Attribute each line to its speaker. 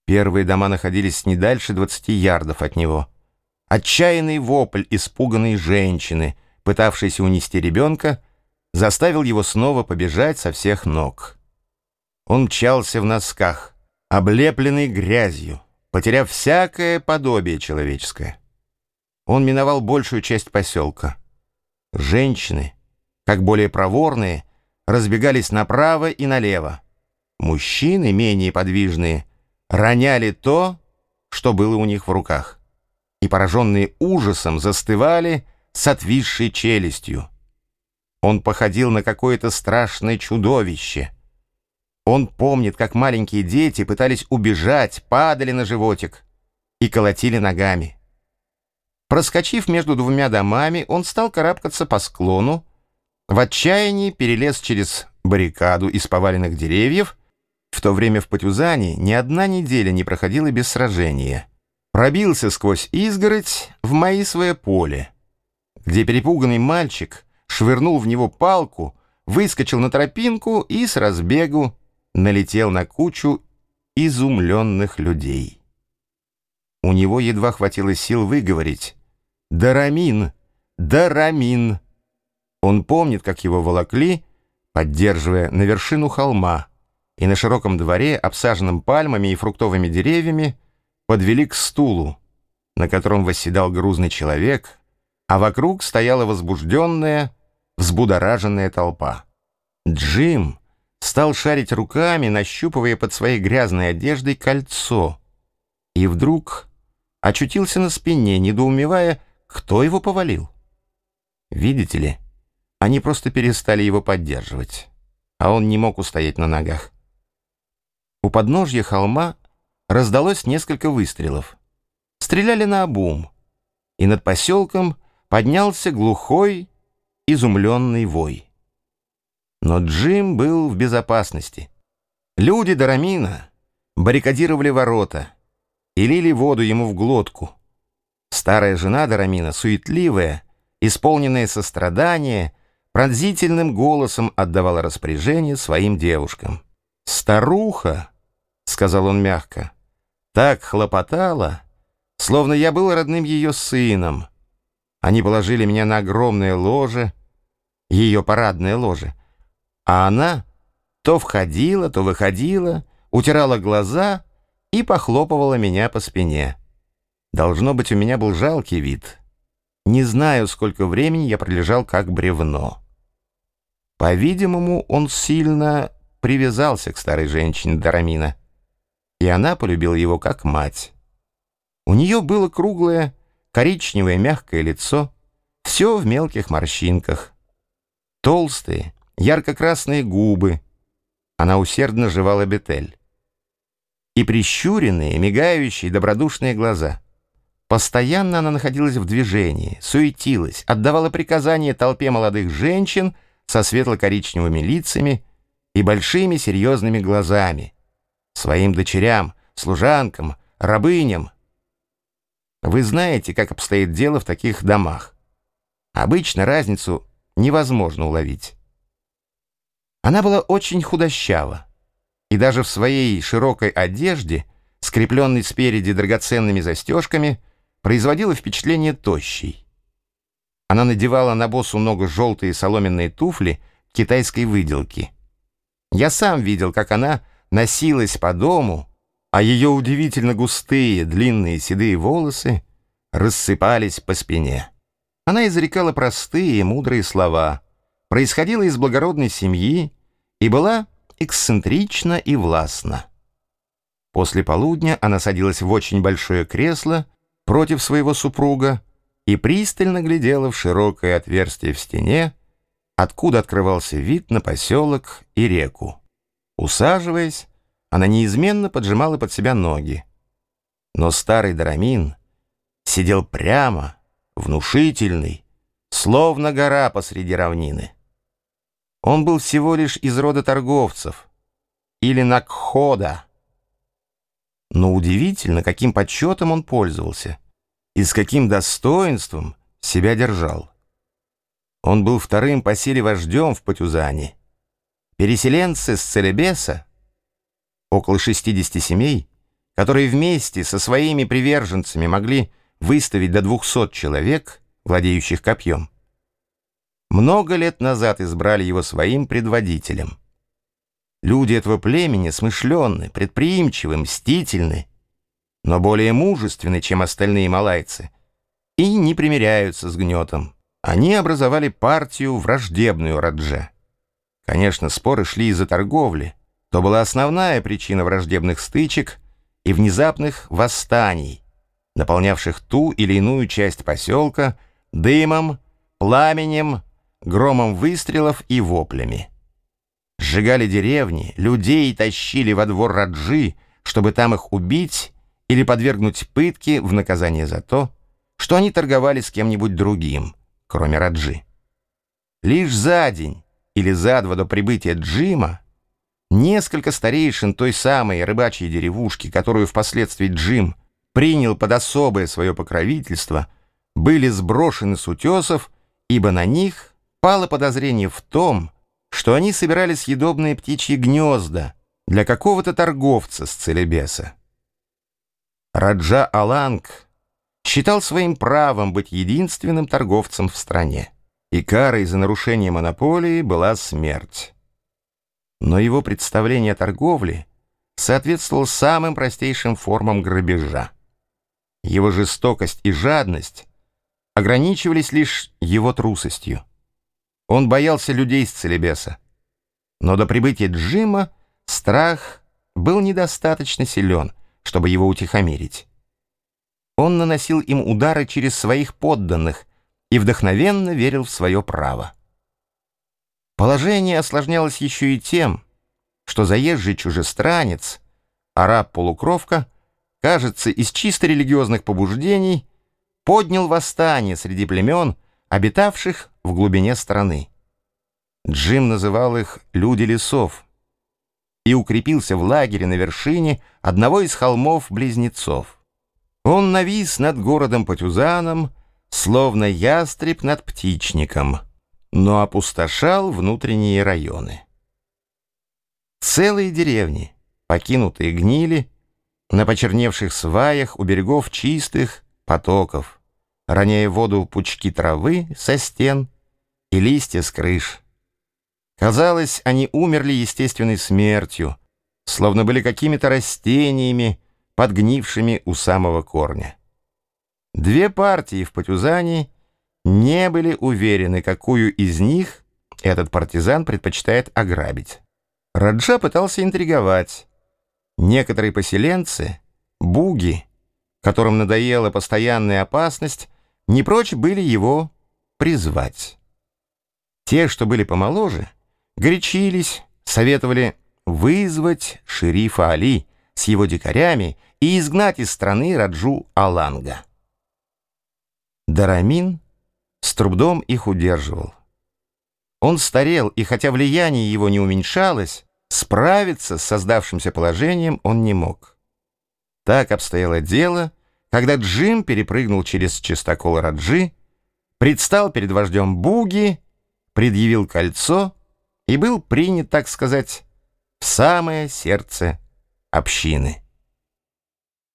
Speaker 1: Первые дома находились не дальше 20 ярдов от него. Отчаянный вопль испуганной женщины, пытавшейся унести ребенка, заставил его снова побежать со всех ног. Он мчался в носках, облепленный грязью, потеряв всякое подобие человеческое. Он миновал большую часть поселка. Женщины, как более проворные, разбегались направо и налево. Мужчины, менее подвижные, роняли то, что было у них в руках, и, пораженные ужасом, застывали с отвисшей челюстью. Он походил на какое-то страшное чудовище. Он помнит, как маленькие дети пытались убежать, падали на животик и колотили ногами. Проскочив между двумя домами, он стал карабкаться по склону, в отчаянии перелез через баррикаду из поваленных деревьев. В то время в Патюзане ни одна неделя не проходила без сражения. Пробился сквозь изгородь в Маисовое поле, где перепуганный мальчик швырнул в него палку, выскочил на тропинку и с разбегу налетел на кучу изумленных людей. У него едва хватило сил выговорить: «Дарамин! Дарамин!» Он помнит, как его волокли, поддерживая, на вершину холма, и на широком дворе, обсаженном пальмами и фруктовыми деревьями, подвели к стулу, на котором восседал грузный человек, а вокруг стояла возбужденная, взбудораженная толпа. Джим стал шарить руками, нащупывая под своей грязной одеждой кольцо, и вдруг очутился на спине, недоумевая, кто его повалил. Видите ли, они просто перестали его поддерживать, а он не мог устоять на ногах. У подножья холма раздалось несколько выстрелов. Стреляли наобум, и над поселком поднялся глухой, изумленный вой. Но Джим был в безопасности. Люди Дарамина баррикадировали ворота и лили воду ему в глотку. Старая жена Дарамина, суетливая, исполненная сострадания, пронзительным голосом отдавала распоряжение своим девушкам. «Старуха», — сказал он мягко, — «так хлопотала, словно я был родным ее сыном. Они положили меня на огромное ложе, ее парадное ложе, а она то входила, то выходила, утирала глаза и похлопывала меня по спине. Должно быть, у меня был жалкий вид. Не знаю, сколько времени я пролежал как бревно». По-видимому, он сильно привязался к старой женщине Дарамина, и она полюбила его как мать. У нее было круглое, коричневое, мягкое лицо, все в мелких морщинках, толстые, ярко-красные губы, она усердно жевала бетель, и прищуренные, мигающие, добродушные глаза. Постоянно она находилась в движении, суетилась, отдавала приказания толпе молодых женщин со светло-коричневыми лицами и большими серьезными глазами, своим дочерям, служанкам, рабыням. Вы знаете, как обстоит дело в таких домах. Обычно разницу невозможно уловить. Она была очень худощава, и даже в своей широкой одежде, скрепленной спереди драгоценными застежками, производила впечатление тощей. Она надевала на босу ногу желтые соломенные туфли китайской выделки. Я сам видел, как она носилась по дому, а ее удивительно густые, длинные седые волосы рассыпались по спине. Она изрекала простые, мудрые слова, происходила из благородной семьи и была эксцентрична и властна. После полудня она садилась в очень большое кресло против своего супруга и пристально глядела в широкое отверстие в стене, откуда открывался вид на поселок и реку. Усаживаясь, она неизменно поджимала под себя ноги. Но старый Дарамин сидел прямо, внушительный, словно гора посреди равнины. Он был всего лишь из рода торговцев или накхода. Но удивительно, каким почетом он пользовался и с каким достоинством себя держал. Он был вторым по силе вождем в Патюзане. Переселенцы с Целебеса, около 60 семей, которые вместе со своими приверженцами могли выставить до 200 человек, владеющих копьем, много лет назад избрали его своим предводителем. Люди этого племени смышленны, предприимчивы, мстительны, но более мужественны, чем остальные малайцы, и не примиряются с гнетом. Они образовали партию, враждебную Радже. Конечно, споры шли из-за торговли. То была основная причина враждебных стычек и внезапных восстаний, наполнявших ту или иную часть поселка дымом, пламенем, громом выстрелов и воплями. Сжигали деревни, людей тащили во двор Раджи, чтобы там их убить или подвергнуть пытке в наказание за то, что они торговали с кем-нибудь другим, кроме Раджи. Лишь за день или за два до прибытия Джима несколько старейшин той самой рыбачьей деревушки, которую впоследствии Джим принял под особое свое покровительство, были сброшены с утесов, ибо на них пало подозрение в том, что они собирали съедобные птичьи гнезда для какого-то торговца с Целебеса. Раджа Аланг считал своим правом быть единственным торговцем в стране, и карой за нарушение монополии была смерть. Но его представление о торговле соответствовало самым простейшим формам грабежа. Его жестокость и жадность ограничивались лишь его трусостью. Он боялся людей с Целебеса, но до прибытия Джима страх был недостаточно силен, чтобы его утихомирить. Он наносил им удары через своих подданных и вдохновенно верил в свое право. Положение осложнялось еще и тем, что заезжий чужестранец, араб-полукровка, кажется, из чисто религиозных побуждений, поднял восстание среди племен, обитавших в глубине страны. Джим называл их «люди лесов» и укрепился в лагере на вершине одного из холмов-близнецов. Он навис над городом Патюзаном, словно ястреб над птичником, но опустошал внутренние районы. Целые деревни, покинутые, гнили на почерневших сваях у берегов чистых потоков, роняя в воду пучки травы со стен и листья с крыш. Казалось, они умерли естественной смертью, словно были какими-то растениями, подгнившими у самого корня. Две партии в Патюзане не были уверены, какую из них этот партизан предпочитает ограбить. Раджа пытался интриговать. Некоторые поселенцы, буги, которым надоела постоянная опасность, не прочь были его призвать. Те, что были помоложе, горячились, советовали вызвать шерифа Али с его дикарями и изгнать из страны Раджу Аланга. Дарамин с трудом их удерживал. Он старел, и хотя влияние его не уменьшалось, справиться с создавшимся положением он не мог. Так обстояло дело, когда Джим перепрыгнул через чистокол Раджи, предстал перед вождем Буги, предъявил кольцо и был принят, так сказать, в самое сердце общины.